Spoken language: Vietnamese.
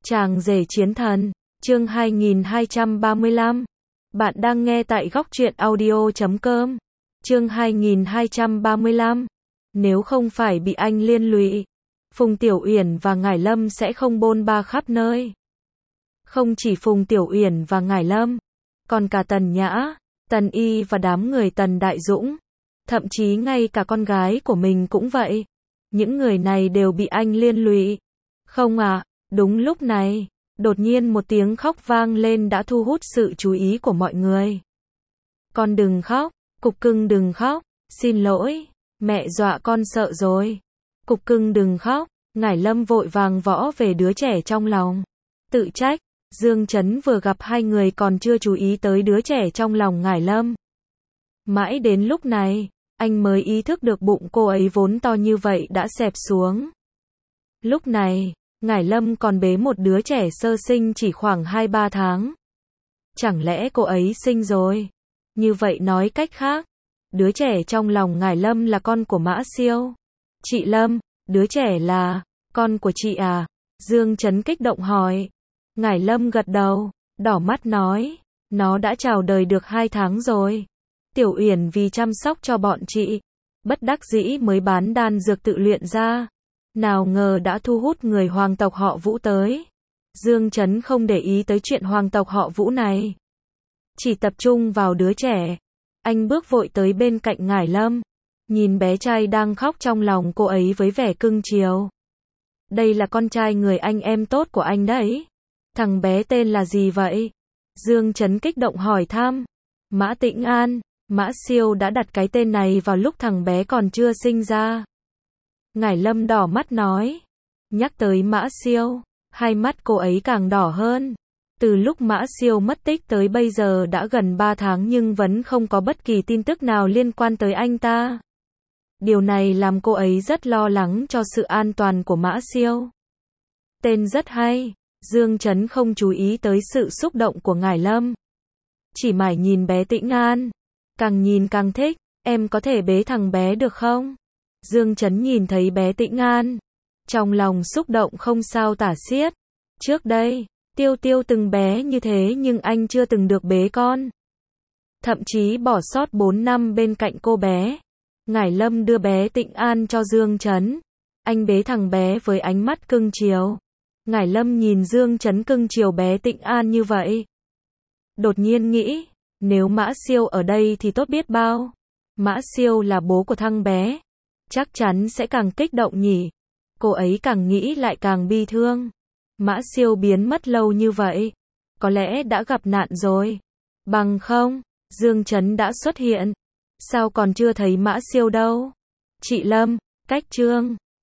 Chàng rể chiến thần, chương 2235. Bạn đang nghe tại góc truyện audio.com. Chương 2235. Nếu không phải bị anh liên lụy, Phùng Tiểu Uyển và Ngải Lâm sẽ không bôn ba khắp nơi. Không chỉ Phùng Tiểu Uyển và Ngải Lâm, còn cả Tần Nhã, Tần Y và đám người Tần Đại Dũng. Thậm chí ngay cả con gái của mình cũng vậy. Những người này đều bị anh liên lụy. Không à, đúng lúc này, đột nhiên một tiếng khóc vang lên đã thu hút sự chú ý của mọi người. Con đừng khóc, Cục Cưng đừng khóc, xin lỗi, mẹ dọa con sợ rồi. Cục Cưng đừng khóc, Ngải Lâm vội vàng võ về đứa trẻ trong lòng. Tự trách, Dương Chấn vừa gặp hai người còn chưa chú ý tới đứa trẻ trong lòng Ngải Lâm. Mãi đến lúc này, anh mới ý thức được bụng cô ấy vốn to như vậy đã xẹp xuống. Lúc này, Ngải Lâm còn bế một đứa trẻ sơ sinh chỉ khoảng 2-3 tháng. Chẳng lẽ cô ấy sinh rồi? Như vậy nói cách khác, đứa trẻ trong lòng Ngải Lâm là con của Mã Siêu. Chị Lâm, đứa trẻ là con của chị à? Dương Chấn kích động hỏi. Ngải Lâm gật đầu, đỏ mắt nói, nó đã chào đời được 2 tháng rồi. Tiểu Uyển vì chăm sóc cho bọn chị, bất đắc dĩ mới bán đan dược tự luyện ra. Nào ngờ đã thu hút người hoàng tộc họ Vũ tới. Dương Chấn không để ý tới chuyện hoàng tộc họ Vũ này, chỉ tập trung vào đứa trẻ. Anh bước vội tới bên cạnh Ngải Lâm, nhìn bé trai đang khóc trong lòng cô ấy với vẻ cưng chiều. Đây là con trai người anh em tốt của anh đấy. Thằng bé tên là gì vậy? Dương Chấn kích động hỏi thăm. Mã Tĩnh An. Mã Siêu đã đặt cái tên này vào lúc thằng bé còn chưa sinh ra. Ngải Lâm đỏ mắt nói. Nhắc tới Mã Siêu, hai mắt cô ấy càng đỏ hơn. Từ lúc Mã Siêu mất tích tới bây giờ đã gần 3 tháng nhưng vẫn không có bất kỳ tin tức nào liên quan tới anh ta. Điều này làm cô ấy rất lo lắng cho sự an toàn của Mã Siêu. Tên rất hay. Dương Chấn không chú ý tới sự xúc động của Ngải Lâm, chỉ mải nhìn bé Tĩnh An. Càng nhìn càng thích, em có thể bế thằng bé được không? Dương Chấn nhìn thấy bé Tĩnh An, trong lòng xúc động không sao tả xiết. Trước đây, Tiêu Tiêu từng bé như thế nhưng anh chưa từng được bế con. Thậm chí bỏ sót 4 năm bên cạnh cô bé. Ngải Lâm đưa bé Tĩnh An cho Dương Chấn. Anh bế thằng bé với ánh mắt cưng chiều. Ngải Lâm nhìn Dương Chấn cưng chiều bé Tĩnh An như vậy, đột nhiên nghĩ, nếu Mã Siêu ở đây thì tốt biết bao. Mã Siêu là bố của thằng bé, chắc chắn sẽ càng kích động nhỉ. Cô ấy càng nghĩ lại càng bi thương. Mã Siêu biến mất lâu như vậy, có lẽ đã gặp nạn rồi. Bằng không, Dương Chấn đã xuất hiện. Sao còn chưa thấy Mã Siêu đâu? Chị Lâm, cách chương